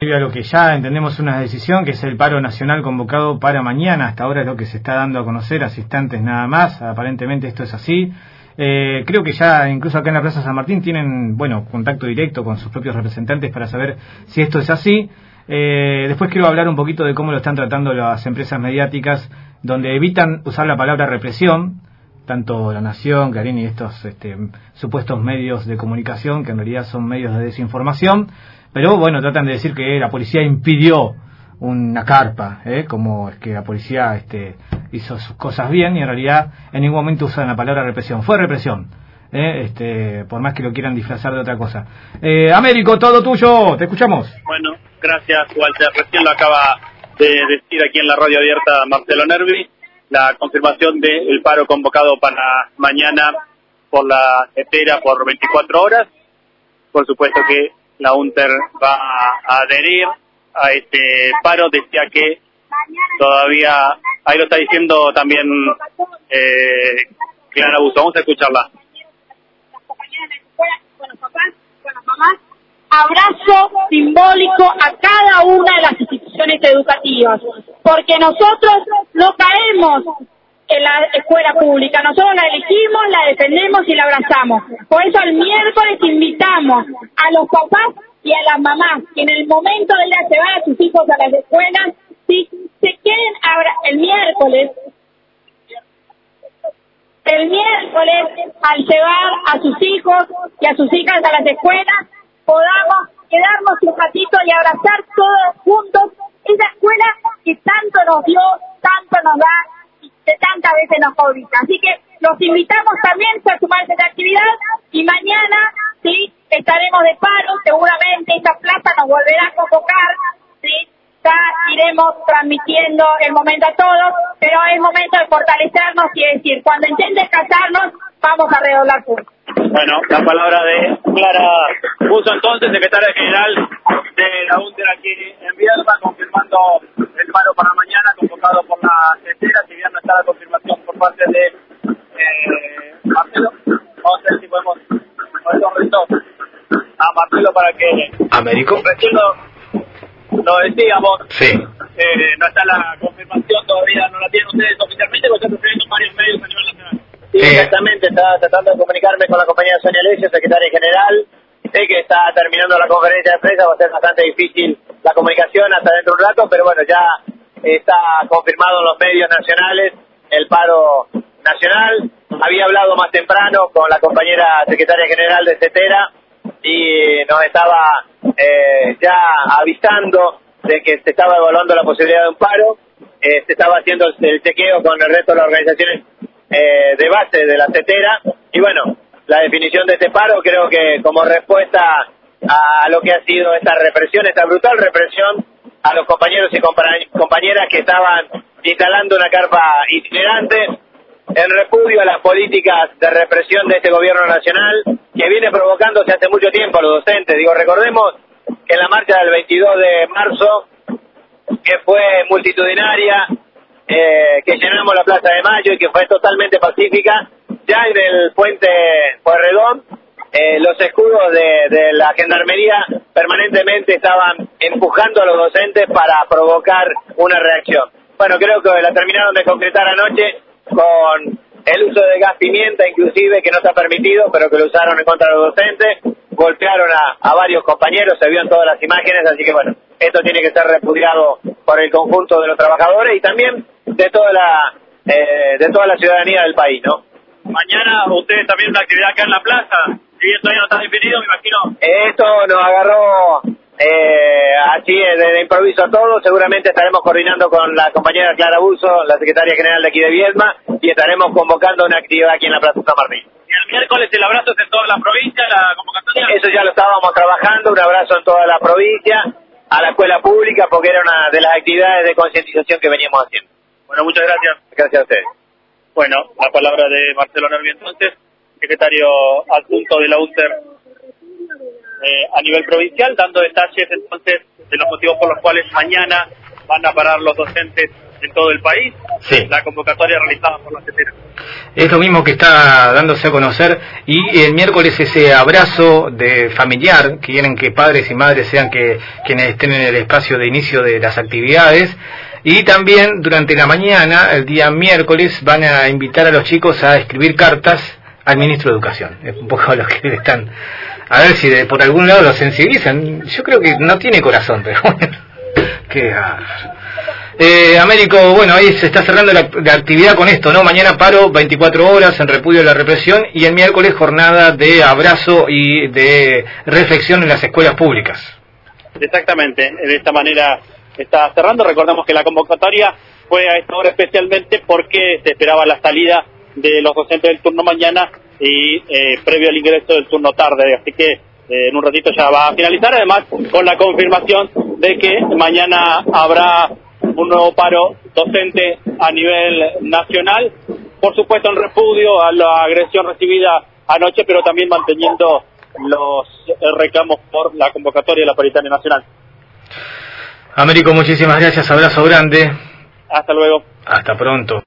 A lo que ya entendemos una decisión, que es el paro nacional convocado para mañana. Hasta ahora es lo que se está dando a conocer, hace instantes nada más. Aparentemente esto es así. Creo que ya incluso acá en la Plaza San Martín tienen, contacto directo con sus propios representantes para saber si esto es así. Después quiero hablar un poquito de cómo lo están tratando las empresas mediáticas, donde evitan usar la palabra represión, tanto La Nación, Clarín y estos supuestos medios de comunicación, que en realidad son medios de desinformación. Pero tratan de decir que la policía impidió una carpa, como es que la policía hizo sus cosas bien, y en realidad en ningún momento usan la palabra represión. Fue represión, por más que lo quieran disfrazar de otra cosa. Américo, todo tuyo, te escuchamos. Bueno, gracias, Walter. Recién lo acaba de decir aquí en la radio abierta Marcelo Nervi, la confirmación del paro convocado para mañana por la CETERA por 24 horas. Por supuesto que la UNTER va a adherir a este paro. Decía que todavía, ahí lo está diciendo también Clara Buzo. Vamos a escucharla. Las compañeras de la escuela, con los papás, con las mamás, abrazo simbólico a cada una de las instituciones educativas, porque nosotros no caemos en la escuela pública, nosotros la elegimos, la defendemos y la abrazamos. Por eso el miércoles invitamos a los papás y a las mamás que en el momento de ir a llevar a sus hijos a las escuelas, si se quieren el miércoles al llevar a sus hijos y a sus hijas a las escuelas, podamos quedarnos un ratito y abrazar todos juntos esa escuela que tanto nos dio, tanto nos da, que tantas veces nos favorita. Así que los invitamos también a sumarse a esta actividad, y mañana sí estaremos de paro, seguramente esta plaza nos volverá a convocar, sí, ya iremos transmitiendo el momento a todos, pero es momento de fortalecernos y decir, cuando intenten casarnos, vamos a redoblar puntos. Bueno, la palabra de Clara Buzo, entonces, secretaria general de la UNTER aquí en Viedma, confirmando el paro para mañana, convocado por la CETERA. Si bien no está la confirmación por parte de Marcelo, vamos a ver si podemos poner un reto a Marcelo para que... Américo. Recién lo decíamos, Sí. No está la confirmación todavía, no la tienen ustedes oficialmente, porque están teniendo varios medios a nivel nacional. Sí, exactamente, estaba tratando de comunicarme con la compañera Sonia Alessio, secretaria general. Sé que está terminando la conferencia de prensa, va a ser bastante difícil la comunicación hasta dentro de un rato, pero ya está confirmado en los medios nacionales el paro nacional. Había hablado más temprano con la compañera secretaria general de CETERA y nos estaba ya avisando de que se estaba evaluando la posibilidad de un paro. Se estaba haciendo el chequeo con el resto de las organizaciones de base de la CETERA, y la definición de este paro, creo que como respuesta a lo que ha sido esta represión, esta brutal represión a los compañeros y compañeras que estaban instalando una carpa itinerante, en repudio a las políticas de represión de este gobierno nacional que viene provocándose hace mucho tiempo a los docentes. Recordemos que en la marcha del 22 de marzo, que fue multitudinaria, que llenamos la Plaza de Mayo y que fue totalmente pacífica, ya en el puente Pueyrredón, los escudos de la gendarmería permanentemente estaban empujando a los docentes para provocar una reacción. Creo que la terminaron de concretar anoche con el uso de gas pimienta, inclusive, que no está permitido, pero que lo usaron en contra de los docentes. Golpearon a varios compañeros, se vio en todas las imágenes, así que esto tiene que ser repudiado por el conjunto de los trabajadores y también de toda la ciudadanía del país, ¿no? Mañana ustedes también una actividad acá en la plaza, si bien todavía no está definido, me imagino. Esto nos agarró así de improviso a todos. Seguramente estaremos coordinando con la compañera Clara Buzo, la secretaria general de aquí de Viedma, y estaremos convocando una actividad aquí en la Plaza San Martín. Y el miércoles el abrazo es en toda la provincia, la convocatoria. Eso ya lo estábamos trabajando, un abrazo en toda la provincia, a la escuela pública, porque era una de las actividades de concientización que veníamos haciendo. Bueno, muchas gracias. Gracias a ustedes. Bueno, la palabra de Marcelo Nervi, entonces, secretario adjunto de la UNTER a nivel provincial, dando detalles entonces de los motivos por los cuales mañana van a parar los docentes en todo el país, sí, la convocatoria realizada por la CETERA. Es lo mismo que está dándose a conocer, y el miércoles ese abrazo de familiar, que quieren que padres y madres sean quienes estén en el espacio de inicio de las actividades, y también durante la mañana, el día miércoles, van a invitar a los chicos a escribir cartas al ministro de Educación. Es un poco lo que le están, a ver si por algún lado lo sensibilizan. Yo creo que no tiene corazón, pero bueno, qué Américo, bueno, ahí se está cerrando la actividad con esto, ¿no? Mañana paro 24 horas en repudio de la represión, y el miércoles jornada de abrazo y de reflexión en las escuelas públicas. Exactamente, de esta manera está cerrando. Recordemos que la convocatoria fue a esta hora especialmente porque se esperaba la salida de los docentes del turno mañana y previo al ingreso del turno tarde, así que en un ratito ya va a finalizar, además con la confirmación de que mañana habrá un nuevo paro docente a nivel nacional, por supuesto en repudio a la agresión recibida anoche, pero también manteniendo los reclamos por la convocatoria de la paritaria nacional. Américo, muchísimas gracias, abrazo grande. Hasta luego. Hasta pronto.